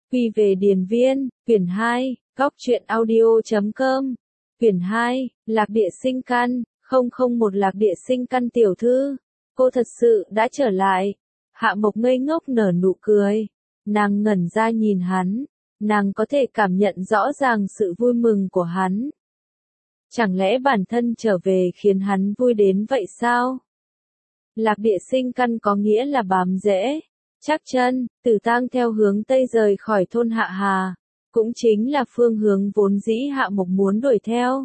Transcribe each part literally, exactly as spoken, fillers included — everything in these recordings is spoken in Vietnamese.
Quy về điền viên, quyển hai, góc truyện audio chấm com, quyển hai, Lạc Địa Sinh Căn, không không một Lạc Địa Sinh Căn tiểu thư, cô thật sự đã trở lại. Hạ Mộc ngây ngốc nở nụ cười, nàng ngẩn ra nhìn hắn, nàng có thể cảm nhận rõ ràng sự vui mừng của hắn. Chẳng lẽ bản thân trở về khiến hắn vui đến vậy sao? Lạc Địa Sinh Căn có nghĩa là bám rễ, chắc chân. Tử Tang theo hướng Tây rời khỏi thôn Hạ Hà, cũng chính là phương hướng vốn dĩ Hạ Mộc muốn đuổi theo.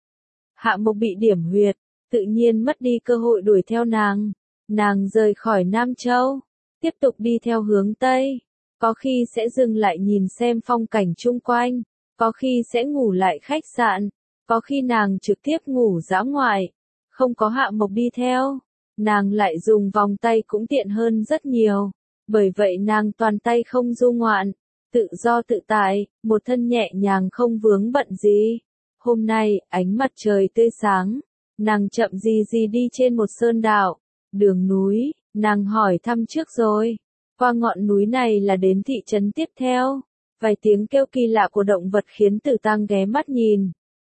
Hạ Mộc bị điểm huyệt, tự nhiên mất đi cơ hội đuổi theo nàng. Nàng rời khỏi Nam Châu, tiếp tục đi theo hướng Tây, có khi sẽ dừng lại nhìn xem phong cảnh chung quanh, có khi sẽ ngủ lại khách sạn, có khi nàng trực tiếp ngủ dã ngoại. Không có Hạ Mộc đi theo, nàng lại dùng vòng tay cũng tiện hơn rất nhiều. Bởi vậy nàng toàn tay không du ngoạn, tự do tự tại, một thân nhẹ nhàng không vướng bận gì. Hôm nay, ánh mặt trời tươi sáng, nàng chậm gì gì đi trên một sơn đạo, đường núi, nàng hỏi thăm trước rồi. Qua ngọn núi này là đến thị trấn tiếp theo. Vài tiếng kêu kỳ lạ của động vật khiến Tử Tang ghé mắt nhìn.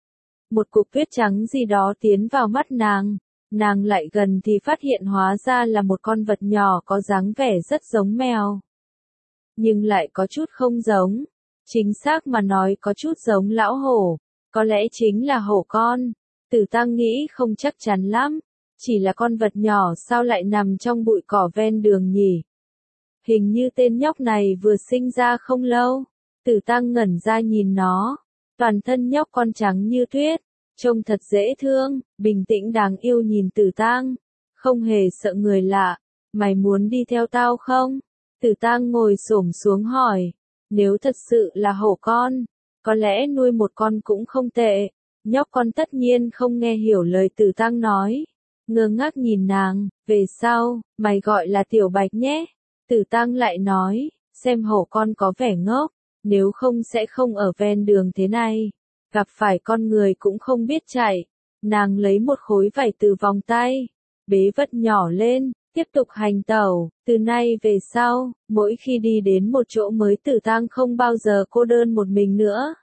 Một cục tuyết trắng gì đó tiến vào mắt nàng. Nàng lại gần thì phát hiện hóa ra là một con vật nhỏ có dáng vẻ rất giống mèo. Nhưng lại có chút không giống. Chính xác mà nói có chút giống lão hổ. Có lẽ chính là hổ con. Tử Tang nghĩ không chắc chắn lắm. Chỉ là con vật nhỏ sao lại nằm trong bụi cỏ ven đường nhỉ? Hình như tên nhóc này vừa sinh ra không lâu. Tử Tang ngẩn ra nhìn nó. Toàn thân nhóc con trắng như tuyết. Trông thật dễ thương, bình tĩnh đáng yêu nhìn Tử Tang, không hề sợ người lạ. Mày muốn đi theo tao không? Tử Tang ngồi xổm xuống hỏi. Nếu thật sự là hổ con, có lẽ nuôi một con cũng không tệ. Nhóc con tất nhiên không nghe hiểu lời Tử Tang nói, ngơ ngác nhìn nàng. Về sau, mày gọi là Tiểu Bạch nhé. Tử Tang lại nói, xem hổ con có vẻ ngốc, nếu không sẽ không ở ven đường thế này. Gặp phải con người cũng không biết chạy. Nàng lấy một khối vải từ vòng tay, bế vật nhỏ lên, tiếp tục hành tẩu. Từ nay về sau, mỗi khi đi đến một chỗ mới Tử Tang không bao giờ cô đơn một mình nữa.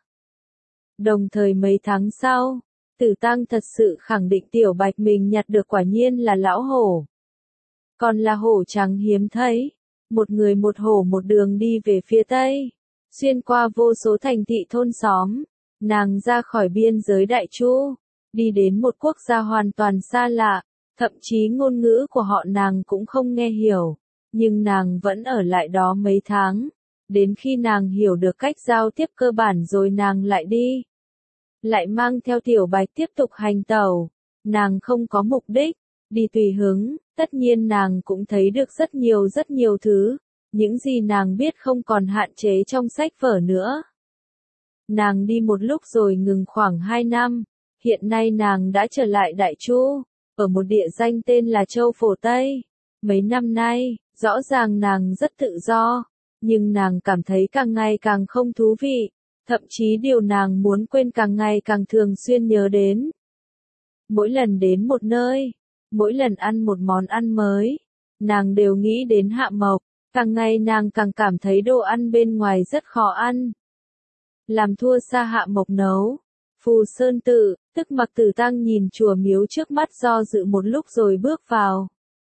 Đồng thời mấy tháng sau, Tử Tang thật sự khẳng định Tiểu Bạch mình nhặt được quả nhiên là lão hổ. Còn là hổ trắng hiếm thấy. Một người một hổ một đường đi về phía Tây, xuyên qua vô số thành thị thôn xóm. Nàng ra khỏi biên giới Đại Chu, đi đến một quốc gia hoàn toàn xa lạ, thậm chí ngôn ngữ của họ nàng cũng không nghe hiểu, nhưng nàng vẫn ở lại đó mấy tháng, đến khi nàng hiểu được cách giao tiếp cơ bản rồi nàng lại đi. Lại mang theo Tiểu Bạch tiếp tục hành tẩu, nàng không có mục đích, đi tùy hứng, tất nhiên nàng cũng thấy được rất nhiều rất nhiều thứ, những gì nàng biết không còn hạn chế trong sách vở nữa. Nàng đi một lúc rồi ngừng khoảng hai năm, hiện nay nàng đã trở lại Đại Chu, ở một địa danh tên là Châu Phổ Tây. Mấy năm nay, rõ ràng nàng rất tự do, nhưng nàng cảm thấy càng ngày càng không thú vị, thậm chí điều nàng muốn quên càng ngày càng thường xuyên nhớ đến. Mỗi lần đến một nơi, mỗi lần ăn một món ăn mới, nàng đều nghĩ đến Hạ Mộc, càng ngày nàng càng cảm thấy đồ ăn bên ngoài rất khó ăn. Làm thua xa Hạ Mộc nấu. Phù Sơn Tự, tức Mặc Tử Tang nhìn chùa miếu trước mắt do dự một lúc rồi bước vào.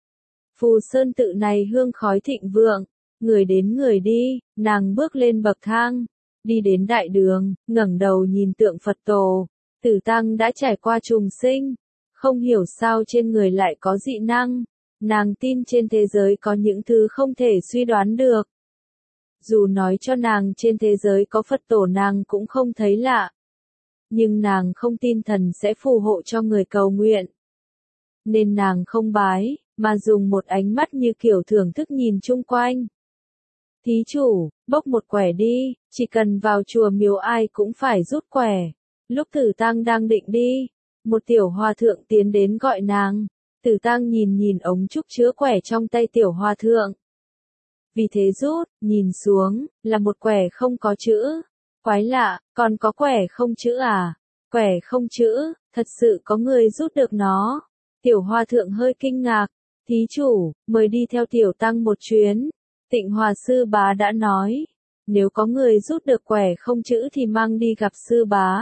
Phù Sơn Tự này hương khói thịnh vượng, người đến người đi, nàng bước lên bậc thang, đi đến đại đường, ngẩng đầu nhìn tượng Phật tổ. Tử Tang đã trải qua trùng sinh, không hiểu sao trên người lại có dị năng, nàng tin trên thế giới có những thứ không thể suy đoán được. Dù nói cho nàng trên thế giới có Phật tổ nàng cũng không thấy lạ. Nhưng nàng không tin thần sẽ phù hộ cho người cầu nguyện. Nên nàng không bái, mà dùng một ánh mắt như kiểu thưởng thức nhìn chung quanh. Thí chủ, bốc một quẻ đi, chỉ cần vào chùa miếu ai cũng phải rút quẻ. Lúc Tử Tang đang định đi, một tiểu hòa thượng tiến đến gọi nàng. Tử Tang nhìn nhìn ống trúc chứa quẻ trong tay tiểu hòa thượng. Vì thế rút, nhìn xuống, là một quẻ không có chữ. Quái lạ, còn có quẻ không chữ à? Quẻ không chữ, thật sự có người rút được nó. Tiểu hòa thượng hơi kinh ngạc. Thí chủ, mời đi theo tiểu tăng một chuyến. Tịnh Hòa Sư Bá đã nói. nếu có người rút được quẻ không chữ thì mang đi gặp sư bá.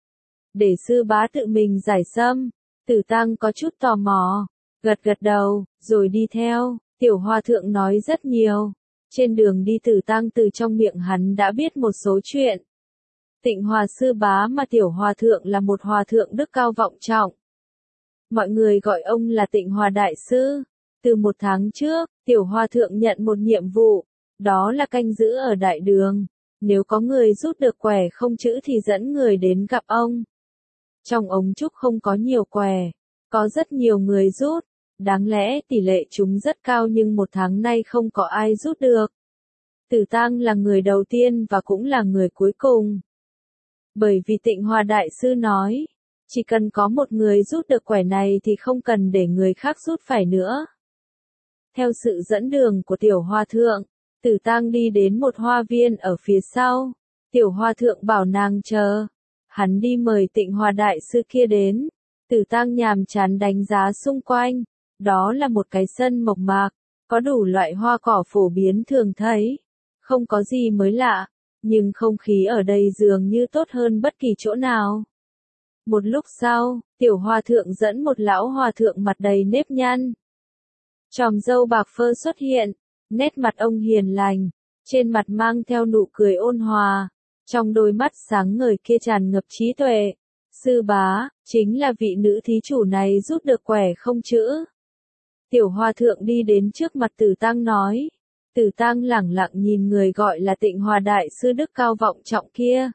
Để sư bá tự mình giải sâm. Tử Tăng có chút tò mò, gật gật đầu, rồi đi theo. Tiểu Hòa Thượng nói rất nhiều. Trên đường đi Tử Tăng từ trong miệng hắn đã biết một số chuyện. Tịnh Hòa sư bá mà Tiểu Hòa Thượng là một hòa thượng đức cao vọng trọng. Mọi người gọi ông là Tịnh Hòa Đại Sư. Từ một tháng trước, Tiểu Hòa Thượng nhận một nhiệm vụ, đó là canh giữ ở đại đường. Nếu có người rút được quẻ không chữ thì dẫn người đến gặp ông. Trong ống trúc không có nhiều quẻ, có rất nhiều người rút. Đáng lẽ tỷ lệ chúng rất cao nhưng một tháng nay không có ai rút được. Tử Tăng là người đầu tiên và cũng là người cuối cùng. Bởi vì Tịnh Hòa Đại Sư nói, chỉ cần có một người rút được quẻ này thì không cần để người khác rút phải nữa. Theo sự dẫn đường của Tiểu Hòa Thượng, Tử Tăng đi đến một hoa viên ở phía sau. Tiểu Hòa Thượng bảo nàng chờ. Hắn đi mời Tịnh Hòa Đại Sư kia đến. Tử Tăng nhàm chán đánh giá xung quanh. Đó là một cái sân mộc mạc, có đủ loại hoa cỏ phổ biến thường thấy. Không có gì mới lạ, nhưng không khí ở đây dường như tốt hơn bất kỳ chỗ nào. Một lúc sau, Tiểu Hòa Thượng dẫn một lão hòa thượng mặt đầy nếp nhăn. Chòm râu bạc phơ xuất hiện, nét mặt ông hiền lành, trên mặt mang theo nụ cười ôn hòa, trong đôi mắt sáng ngời kia tràn ngập trí tuệ. Sư bá, chính là vị nữ thí chủ này rút được quẻ không chữ. Tiểu Hòa Thượng đi đến trước mặt Tử Tăng nói. Tử Tăng lẳng lặng nhìn người gọi là Tịnh Hòa Đại Sư đức cao vọng trọng kia.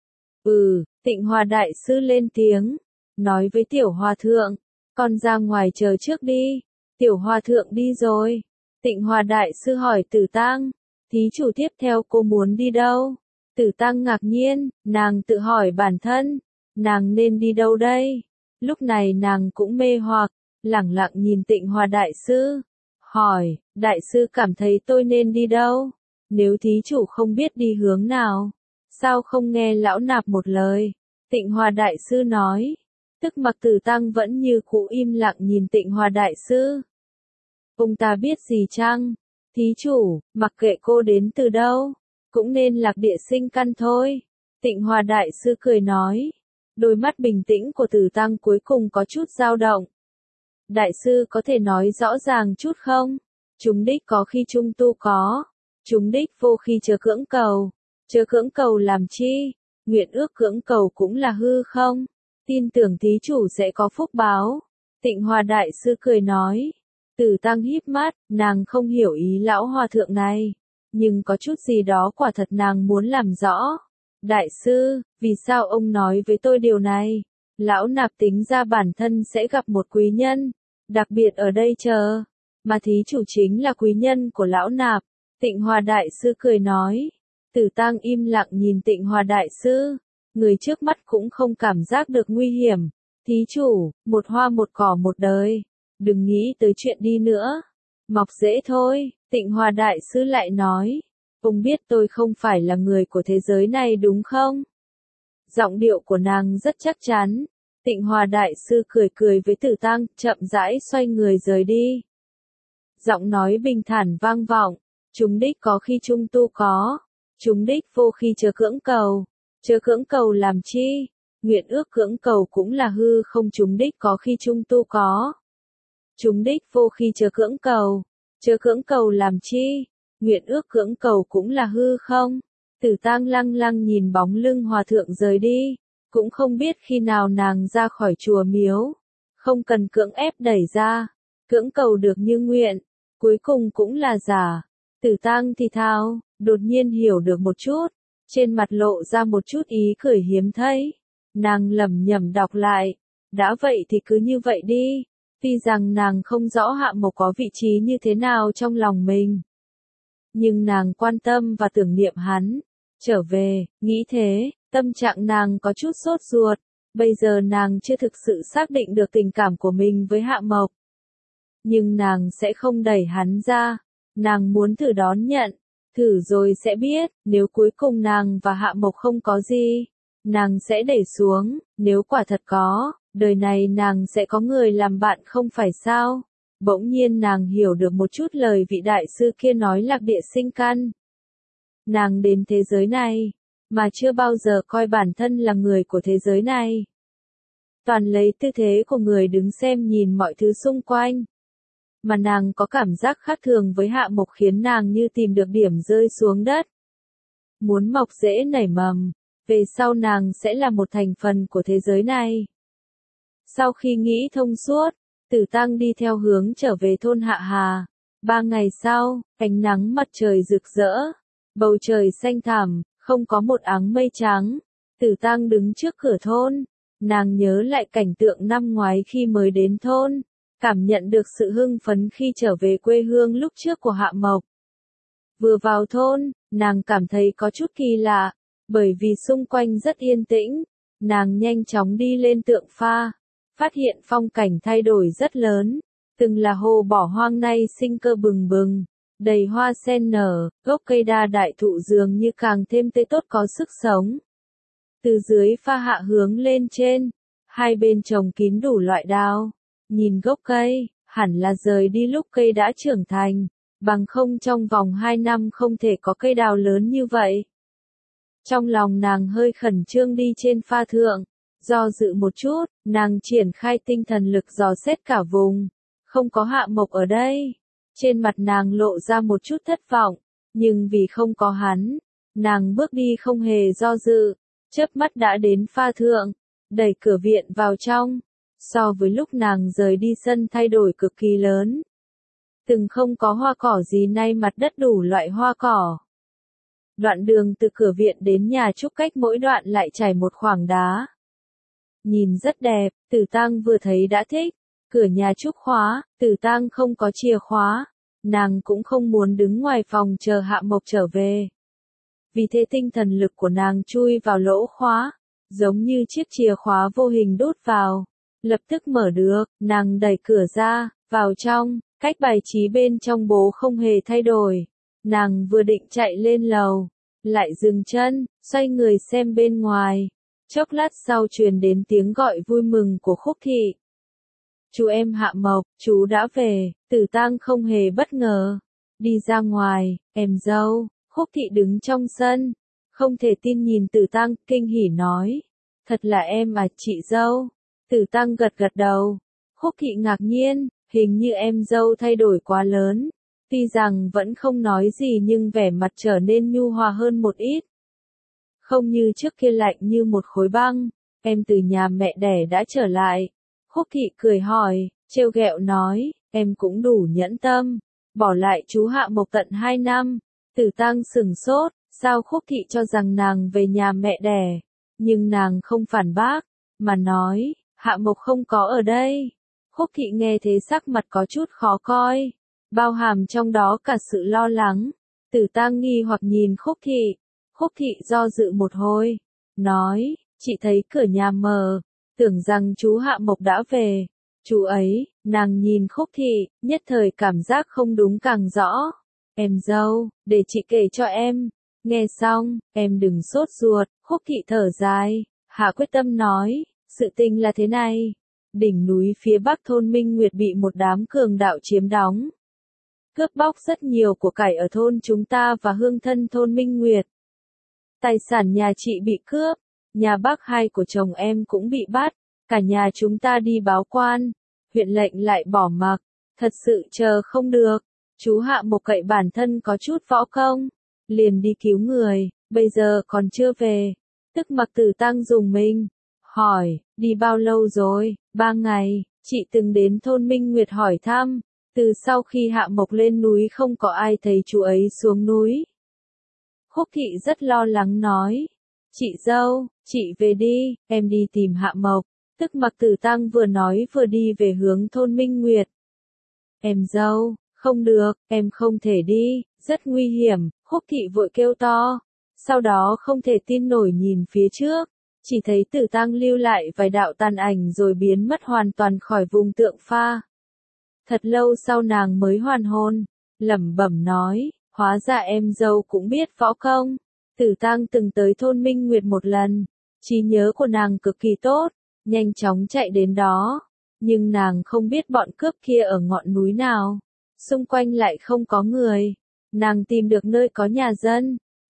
Ừ, Tịnh Hòa Đại Sư lên tiếng, nói với Tiểu Hòa Thượng, con ra ngoài chờ trước đi. Tiểu Hòa Thượng đi rồi. Tịnh Hòa Đại Sư hỏi Tử Tăng, thí chủ tiếp theo cô muốn đi đâu? Tử Tăng ngạc nhiên, nàng tự hỏi bản thân, nàng nên đi đâu đây? Lúc này nàng cũng mê hoặc, lẳng lặng nhìn Tịnh Hòa Đại Sư, hỏi, Đại Sư cảm thấy tôi nên đi đâu? Nếu thí chủ không biết đi hướng nào, sao không nghe lão nạp một lời? Tịnh Hòa Đại Sư nói, tức mặc Tử Tăng vẫn như cũ im lặng nhìn Tịnh Hòa Đại Sư. Ông ta biết gì chăng? Thí chủ, mặc kệ cô đến từ đâu, cũng nên lạc địa sinh căn thôi. Tịnh Hòa Đại Sư cười nói, đôi mắt bình tĩnh của Tử Tăng cuối cùng có chút dao động. Đại Sư có thể nói rõ ràng chút không? Chúng đích có khi trung tu có, chúng đích vô khi chớ cưỡng cầu. Chớ cưỡng cầu làm chi? Nguyện ước cưỡng cầu cũng là hư không? Tin tưởng thí chủ sẽ có phúc báo. Tịnh Hòa Đại Sư cười nói. Tử Tăng híp mắt, nàng không hiểu ý lão hòa thượng này, nhưng có chút gì đó quả thật nàng muốn làm rõ. Đại Sư, vì sao ông nói với tôi điều này? Lão nạp tính ra bản thân sẽ gặp một quý nhân, đặc biệt ở đây chờ, mà thí chủ chính là quý nhân của lão nạp. Tịnh Hòa Đại Sư cười nói. Tử Tăng im lặng nhìn Tịnh Hòa Đại Sư, người trước mắt cũng không cảm giác được nguy hiểm. Thí chủ, một hoa một cỏ một đời, đừng nghĩ tới chuyện đi nữa. Mọc dễ thôi, Tịnh Hòa Đại Sư lại nói. Ông biết tôi không phải là người của thế giới này đúng không? Giọng điệu của nàng rất chắc chắn. Tịnh Hòa Đại Sư cười cười với Tử Tăng, chậm rãi xoay người rời đi. Giọng nói bình thản vang vọng, chúng đích có khi trung tu có, chúng đích vô khi chớ cưỡng cầu. Chớ cưỡng cầu làm chi? Nguyện ước cưỡng cầu cũng là hư không, chúng đích có khi trung tu có. Chúng đích vô khi chớ cưỡng cầu. Chớ cưỡng cầu làm chi? Nguyện ước cưỡng cầu cũng là hư không? Tử Tăng lăng lăng nhìn bóng lưng hòa thượng rời đi, cũng không biết khi nào nàng ra khỏi chùa miếu. Không cần cưỡng ép đẩy ra, cưỡng cầu được như nguyện, cuối cùng cũng là giả. Tử Tăng thì thào, đột nhiên hiểu được một chút, trên mặt lộ ra một chút ý cười hiếm thấy. Nàng lẩm nhẩm đọc lại, đã vậy thì cứ như vậy đi. Tuy rằng nàng không rõ Hạ Mộc có vị trí như thế nào trong lòng mình, nhưng nàng quan tâm và tưởng niệm hắn. Trở về, nghĩ thế, tâm trạng nàng có chút sốt ruột. Bây giờ nàng chưa thực sự xác định được tình cảm của mình với Hạ Mộc, nhưng nàng sẽ không đẩy hắn ra. Nàng muốn thử đón nhận, thử rồi sẽ biết. Nếu cuối cùng nàng và Hạ Mộc không có gì, nàng sẽ đẩy xuống. Nếu quả thật có, đời này nàng sẽ có người làm bạn không phải sao? Bỗng nhiên nàng hiểu được một chút lời vị đại sư kia nói lạc địa sinh căn. nàng đến thế giới này, mà chưa bao giờ coi bản thân là người của thế giới này. Toàn lấy tư thế của người đứng xem nhìn mọi thứ xung quanh. Mà nàng có cảm giác khác thường với Hạ Mộc khiến nàng như tìm được điểm rơi xuống đất. Muốn mọc rễ nảy mầm, về sau nàng sẽ là một thành phần của thế giới này. Sau khi nghĩ thông suốt, Tử Tăng đi theo hướng trở về thôn Hạ Hà. Ba ngày sau, ánh nắng mặt trời rực rỡ, bầu trời xanh thẳm, không có một áng mây trắng. Tử Tăng đứng trước cửa thôn, nàng nhớ lại cảnh tượng năm ngoái khi mới đến thôn, cảm nhận được sự hưng phấn khi trở về quê hương lúc trước của Hạ Mộc. Vừa vào thôn, nàng cảm thấy có chút kỳ lạ, bởi vì xung quanh rất yên tĩnh. Nàng nhanh chóng đi lên tượng pha, phát hiện phong cảnh thay đổi rất lớn. Từng là hồ bỏ hoang nay sinh cơ bừng bừng, đầy hoa sen nở, gốc cây đa đại thụ dường như càng thêm tươi tốt có sức sống. Từ dưới pha hạ hướng lên trên, hai bên trồng kín đủ loại đào. Nhìn gốc cây, hẳn là rời đi lúc cây đã trưởng thành, bằng không trong vòng hai năm không thể có cây đào lớn như vậy. Trong lòng nàng hơi khẩn trương đi trên pha thượng, do dự một chút, nàng triển khai tinh thần lực dò xét cả vùng. Không có Hạ Mộc ở đây. Trên mặt nàng lộ ra một chút thất vọng, nhưng vì không có hắn, nàng bước đi không hề do dự, chớp mắt đã đến pha thượng, đẩy cửa viện vào trong. So với lúc nàng rời đi sân thay đổi cực kỳ lớn. Từng không có hoa cỏ gì nay mặt đất đủ loại hoa cỏ. Đoạn đường từ cửa viện đến nhà trúc cách mỗi đoạn lại trải một khoảng đá. Nhìn rất đẹp, Tử Tăng vừa thấy đã thích. Cửa nhà trúc khóa, Tử Tăng không có chìa khóa. Nàng cũng không muốn đứng ngoài phòng chờ Hạ Mộc trở về. Vì thế tinh thần lực của nàng chui vào lỗ khóa, giống như chiếc chìa khóa vô hình đút vào. Lập tức mở được, nàng đẩy cửa ra, vào trong, cách bài trí bên trong bố không hề thay đổi. Nàng vừa định chạy lên lầu, lại dừng chân, xoay người xem bên ngoài. Chốc lát sau truyền đến tiếng gọi vui mừng của Khúc Thị. Chú em Hạ Mộc, chú đã về. Tử Tăng không hề bất ngờ. Đi ra ngoài, em dâu. Khúc Thị đứng trong sân, không thể tin nhìn Tử Tăng, kinh hỉ nói. Thật là em à chị dâu. Tử Tăng gật gật đầu. Khúc Thị ngạc nhiên, hình như em dâu thay đổi quá lớn. Tuy rằng vẫn không nói gì nhưng vẻ mặt trở nên nhu hòa hơn một ít. Không như trước kia lạnh như một khối băng. Em từ nhà mẹ đẻ đã trở lại. Khúc Thị cười hỏi, trêu ghẹo nói, em cũng đủ nhẫn tâm. Bỏ lại chú Hạ Mộc tận hai năm. Tử Tăng sửng sốt, sao Khúc Thị cho rằng nàng về nhà mẹ đẻ. Nhưng nàng không phản bác, mà nói, Hạ Mộc không có ở đây. Khúc Thị nghe thế sắc mặt có chút khó coi, bao hàm trong đó cả sự lo lắng. Tử Tăng nghi hoặc nhìn Khúc Thị. Khúc Thị do dự một hồi, nói, chị thấy cửa nhà mở, tưởng rằng chú Hạ Mộc đã về. Chú ấy, nàng nhìn Khúc Thị, nhất thời cảm giác không đúng càng rõ. Em dâu, để chị kể cho em. Nghe xong, em đừng sốt ruột. Khúc Thị thở dài, hạ quyết tâm nói, sự tình là thế này. Đỉnh núi phía bắc thôn Minh Nguyệt bị một đám cường đạo chiếm đóng. Cướp bóc rất nhiều của cải ở thôn chúng ta và hương thân thôn Minh Nguyệt. Tài sản nhà chị bị cướp, nhà bác hai của chồng em cũng bị bắt, cả nhà chúng ta đi báo quan. Huyện lệnh lại bỏ mặc, thật sự chờ không được. Chú Hạ Mộc cậy bản thân có chút võ công, liền đi cứu người, bây giờ còn chưa về. Tức mặc Tử Tăng dùng mình, hỏi, đi bao lâu rồi? Ba ngày, chị từng đến thôn Minh Nguyệt hỏi thăm, từ sau khi Hạ Mộc lên núi không có ai thấy chú ấy xuống núi. Khúc Thị rất lo lắng nói, chị dâu, chị về đi, em đi tìm Hạ Mộc. Tức mặc Tử Tăng vừa nói vừa đi về hướng thôn Minh Nguyệt. Em dâu, không được, em không thể đi, rất nguy hiểm. Khúc Thị vội kêu to, sau đó không thể tin nổi nhìn phía trước, chỉ thấy Tử Tăng lưu lại vài đạo tàn ảnh rồi biến mất hoàn toàn khỏi vùng tượng pha. Thật lâu sau nàng mới hoàn hồn, lẩm bẩm nói, hóa ra em dâu cũng biết võ công. Tử Tăng từng tới thôn Minh Nguyệt một lần, trí nhớ của nàng cực kỳ tốt, nhanh chóng chạy đến đó, nhưng nàng không biết bọn cướp kia ở ngọn núi nào, xung quanh lại không có người. Nàng tìm được nơi có nhà dân,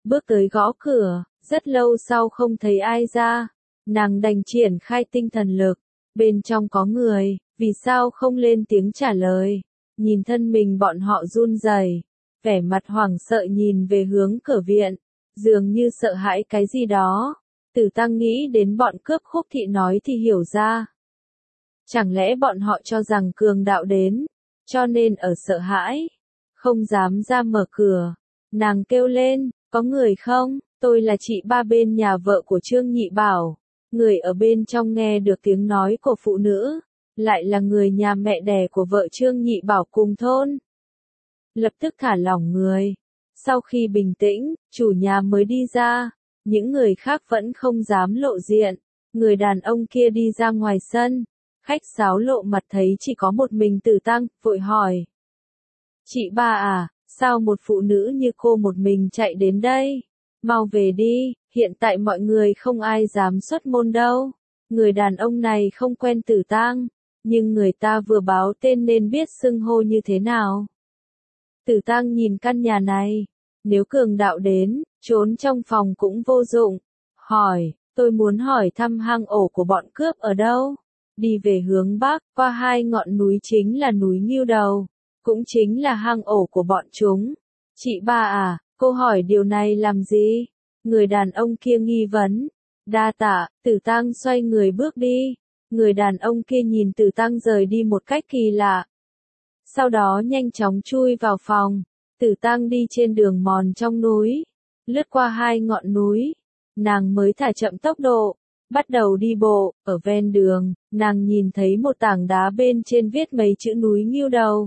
bước tới gõ cửa, rất lâu sau không thấy ai ra, nàng đành triển khai tinh thần lực, bên trong có người, vì sao không lên tiếng trả lời, nhìn thân mình bọn họ run rẩy, vẻ mặt hoảng sợ nhìn về hướng cửa viện, dường như sợ hãi cái gì đó. Tử Tăng nghĩ đến bọn cướp Khúc Thị nói thì hiểu ra. Chẳng lẽ bọn họ cho rằng cường đạo đến, cho nên ở sợ hãi, không dám ra mở cửa. Nàng kêu lên, có người không, tôi là chị ba bên nhà vợ của Trương Nhị Bảo. Người ở bên trong nghe được tiếng nói của phụ nữ, lại là người nhà mẹ đẻ của vợ Trương Nhị Bảo cùng thôn. Lập tức thả lỏng người. Sau khi bình tĩnh, chủ nhà mới đi ra. Những người khác vẫn không dám lộ diện. Người đàn ông kia đi ra ngoài sân. Khách sáo lộ mặt thấy chỉ có một mình Tử Tăng, vội hỏi. Chị ba à, sao một phụ nữ như cô một mình chạy đến đây? Mau về đi, hiện tại mọi người không ai dám xuất môn đâu. Người đàn ông này không quen Tử Tăng, nhưng người ta vừa báo tên nên biết xưng hô như thế nào. Tử Tăng nhìn căn nhà này, nếu cường đạo đến, trốn trong phòng cũng vô dụng. Hỏi, tôi muốn hỏi thăm hang ổ của bọn cướp ở đâu? Đi về hướng Bắc, qua hai ngọn núi chính là núi Ngưu Đầu, cũng chính là hang ổ của bọn chúng. Chị ba à, cô hỏi điều này làm gì? Người đàn ông kia nghi vấn. Đa tạ, Tử Tăng xoay người bước đi. Người đàn ông kia nhìn Tử Tăng rời đi một cách kỳ lạ. Sau đó nhanh chóng chui vào phòng. Tử Tăng đi trên đường mòn trong núi, lướt qua hai ngọn núi, nàng mới thả chậm tốc độ, bắt đầu đi bộ. Ở ven đường, nàng nhìn thấy một tảng đá bên trên viết mấy chữ núi Ngưu Đầu.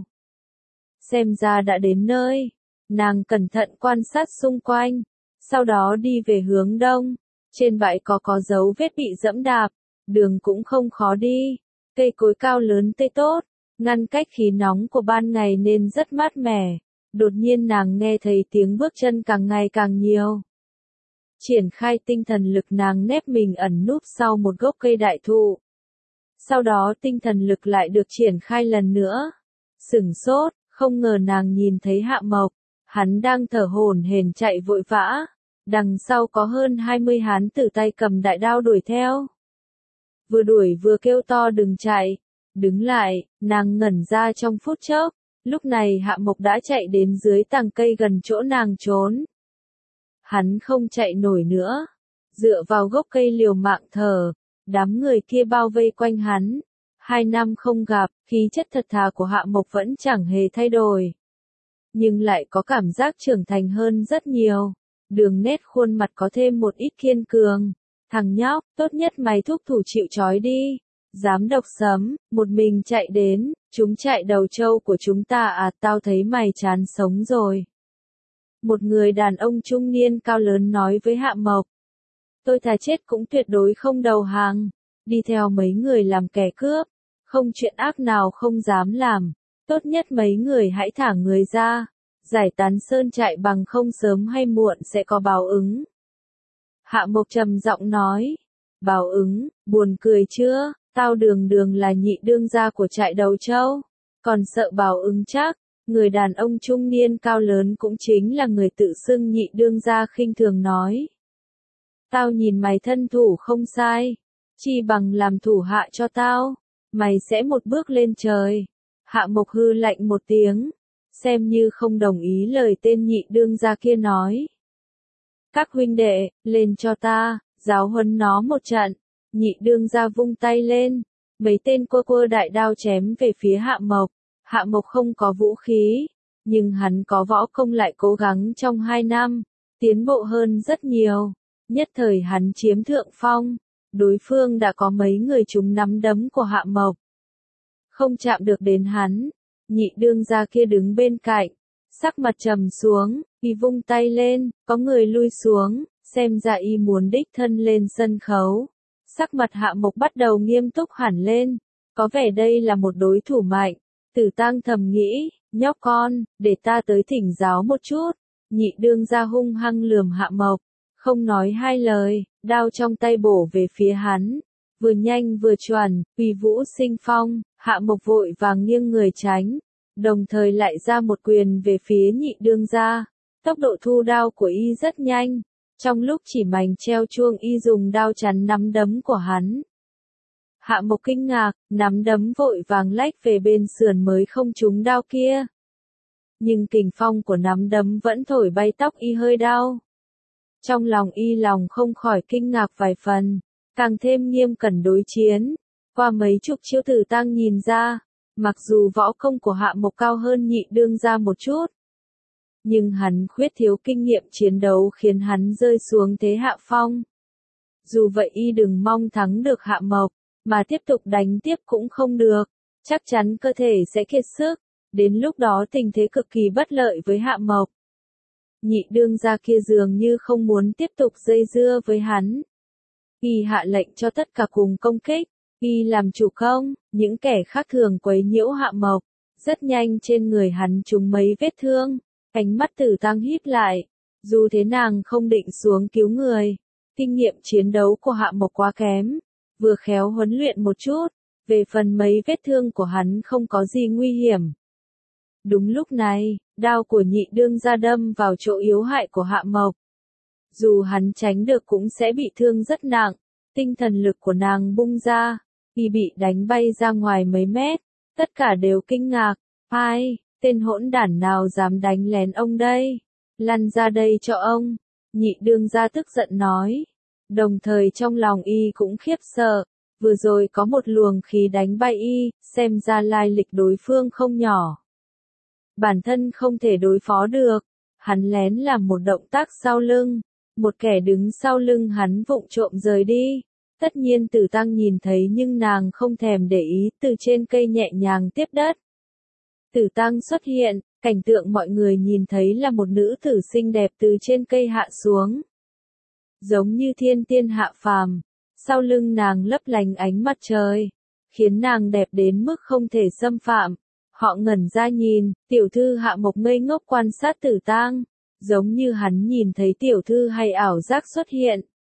Xem ra đã đến nơi, nàng cẩn thận quan sát xung quanh, sau đó đi về hướng đông. Trên bãi có có dấu vết bị dẫm đạp, đường cũng không khó đi, cây cối cao lớn tươi tốt, ngăn cách khí nóng của ban ngày nên rất mát mẻ. Đột nhiên nàng nghe thấy tiếng bước chân càng ngày càng nhiều. Triển khai tinh thần lực, nàng nép mình ẩn núp sau một gốc cây đại thụ. Sau đó tinh thần lực lại được triển khai lần nữa. Sửng sốt, không ngờ nàng nhìn thấy Hạ Mộc. Hắn đang thở hổn hển chạy vội vã. Đằng sau có hơn hai mươi hán tử tay cầm đại đao đuổi theo. Vừa đuổi vừa kêu to đừng chạy. Đứng lại, nàng ngẩn ra trong phút chốc. Lúc này Hạ Mộc đã chạy đến dưới tàng cây gần chỗ nàng trốn. Hắn không chạy nổi nữa. Dựa vào gốc cây liều mạng thở. Đám người kia bao vây quanh hắn. Hai năm không gặp, khí chất thật thà của Hạ Mộc vẫn chẳng hề thay đổi. Nhưng lại có cảm giác trưởng thành hơn rất nhiều. Đường nét khuôn mặt có thêm một ít kiên cường. Thằng nhóc, tốt nhất mày thúc thủ chịu trói đi. Dám độc sấm, một mình chạy đến, chúng chạy đầu trâu của chúng ta à, tao thấy mày chán sống rồi. Một người đàn ông trung niên cao lớn nói với Hạ Mộc. Tôi thà chết cũng tuyệt đối không đầu hàng, đi theo mấy người làm kẻ cướp, không chuyện ác nào không dám làm, tốt nhất mấy người hãy thả người ra, giải tán sơn trại bằng không sớm hay muộn sẽ có báo ứng. Hạ Mộc trầm giọng nói, báo ứng, buồn cười chưa? Tao đường đường là nhị đương gia của trại đầu trâu, còn sợ báo ứng chắc. Người đàn ông trung niên cao lớn cũng chính là người tự xưng nhị đương gia khinh thường nói. Tao nhìn mày thân thủ không sai, chi bằng làm thủ hạ cho tao, mày sẽ một bước lên trời. Hạ Mộc hư lạnh một tiếng, xem như không đồng ý lời tên nhị đương gia kia nói. Các huynh đệ, lên cho ta, giáo huấn nó một trận. Nhị đương gia vung tay lên, mấy tên quơ quơ đại đao chém về phía Hạ Mộc. Hạ Mộc không có vũ khí, nhưng hắn có võ công, lại cố gắng trong hai năm, tiến bộ hơn rất nhiều. Nhất thời hắn chiếm thượng phong, đối phương đã có mấy người trúng nắm đấm của Hạ Mộc. Không chạm được đến hắn, nhị đương gia kia đứng bên cạnh, sắc mặt trầm xuống, y vung tay lên, có người lui xuống, xem ra y muốn đích thân lên sân khấu. Sắc mặt Hạ Mộc bắt đầu nghiêm túc hẳn lên, có vẻ đây là một đối thủ mạnh. Tử Tăng thầm nghĩ, nhóc con, để ta tới thỉnh giáo một chút. Nhị đương gia hung hăng lườm Hạ Mộc, không nói hai lời, đao trong tay bổ về phía hắn, vừa nhanh vừa chuẩn, uy vũ sinh phong. Hạ Mộc vội vàng nghiêng người tránh, đồng thời lại ra một quyền về phía nhị đương gia. Tốc độ thu đao của y rất nhanh, trong lúc chỉ mảnh treo chuông y dùng đao chắn nắm đấm của hắn. Hạ Mộc kinh ngạc, nắm đấm vội vàng lách về bên sườn mới không trúng đao kia. Nhưng kình phong của nắm đấm vẫn thổi bay tóc y hơi đau. Trong lòng y lòng không khỏi kinh ngạc vài phần, càng thêm nghiêm cẩn đối chiến. Qua mấy chục chiêu Tử Tăng nhìn ra, mặc dù võ công của Hạ Mộc cao hơn Nhị Đương gia một chút, nhưng hắn khuyết thiếu kinh nghiệm chiến đấu khiến hắn rơi xuống thế hạ phong. Dù vậy y đừng mong thắng được Hạ Mộc, mà tiếp tục đánh tiếp cũng không được, chắc chắn cơ thể sẽ kiệt sức, đến lúc đó tình thế cực kỳ bất lợi với Hạ Mộc. Nhị Đương gia kia dường như không muốn tiếp tục dây dưa với hắn. Y hạ lệnh cho tất cả cùng công kích, y làm chủ công, những kẻ khác thường quấy nhiễu Hạ Mộc, rất nhanh trên người hắn trúng mấy vết thương, ánh mắt Tử Tăng híp lại, dù thế nàng không định xuống cứu người, kinh nghiệm chiến đấu của Hạ Mộc quá kém, vừa khéo huấn luyện một chút, về phần mấy vết thương của hắn không có gì nguy hiểm. Đúng lúc này, đao của Nhị Đương gia đâm vào chỗ yếu hại của Hạ Mộc. Dù hắn tránh được cũng sẽ bị thương rất nặng, tinh thần lực của nàng bung ra, y bị đánh bay ra ngoài mấy mét, tất cả đều kinh ngạc, ai, tên hỗn đản nào dám đánh lén ông đây, lăn ra đây cho ông, Nhị Đương gia tức giận nói, đồng thời trong lòng y cũng khiếp sợ, vừa rồi có một luồng khí đánh bay y, xem ra lai lịch đối phương không nhỏ. Bản thân không thể đối phó được, hắn lén làm một động tác sau lưng, một kẻ đứng sau lưng hắn vụng trộm rời đi. Tất nhiên Tử Tăng nhìn thấy nhưng nàng không thèm để ý, từ trên cây nhẹ nhàng tiếp đất. Tử Tăng xuất hiện, cảnh tượng mọi người nhìn thấy là một nữ tử xinh đẹp từ trên cây hạ xuống. Giống như thiên tiên hạ phàm, sau lưng nàng lấp lánh ánh mặt trời, khiến nàng đẹp đến mức không thể xâm phạm. Họ ngẩn ra nhìn, tiểu thư Hạ Mộc ngây ngốc quan sát Tử Tăng, giống như hắn nhìn thấy tiểu thư hay ảo giác xuất hiện.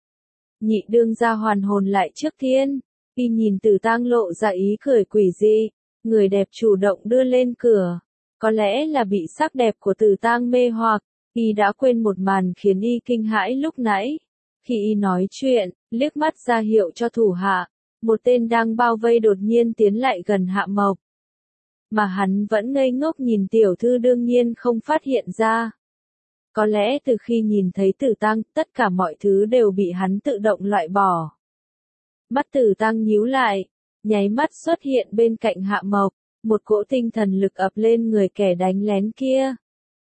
Nhị Đương gia hoàn hồn lại trước tiên, y nhìn Tử Tăng lộ ra ý cười quỷ dị, người đẹp chủ động đưa lên cửa, có lẽ là bị sắc đẹp của Tử Tăng mê hoặc, y đã quên một màn khiến y kinh hãi lúc nãy. Khi y nói chuyện, liếc mắt ra hiệu cho thủ hạ, một tên đang bao vây đột nhiên tiến lại gần Hạ Mộc. Mà hắn vẫn ngây ngốc nhìn tiểu thư đương nhiên không phát hiện ra. Có lẽ từ khi nhìn thấy Tử Tăng, tất cả mọi thứ đều bị hắn tự động loại bỏ. Mắt Tử Tăng nhíu lại, nháy mắt xuất hiện bên cạnh Hạ Mộc, một cỗ tinh thần lực ập lên người kẻ đánh lén kia.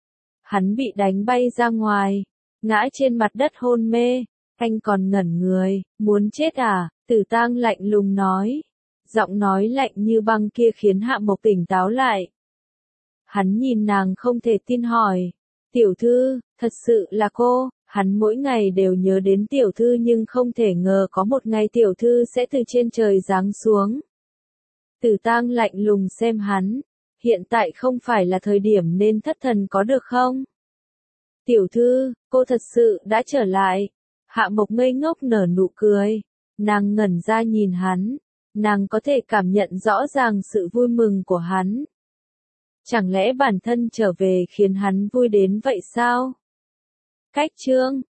Hắn bị đánh bay ra ngoài, ngã trên mặt đất hôn mê, anh còn ngẩn người, muốn chết à, Tử Tăng lạnh lùng nói. Giọng nói lạnh như băng kia khiến Hạ Mộc tỉnh táo lại. Hắn nhìn nàng không thể tin hỏi. Tiểu thư, thật sự là cô, hắn mỗi ngày đều nhớ đến tiểu thư nhưng không thể ngờ có một ngày tiểu thư sẽ từ trên trời giáng xuống. Tử Tăng lạnh lùng xem hắn, hiện tại không phải là thời điểm nên thất thần có được không? Tiểu thư, cô thật sự đã trở lại. Hạ Mộc ngây ngốc nở nụ cười, nàng ngẩn ra nhìn hắn. Nàng có thể cảm nhận rõ ràng sự vui mừng của hắn. Chẳng lẽ bản thân trở về khiến hắn vui đến vậy sao? Cách chương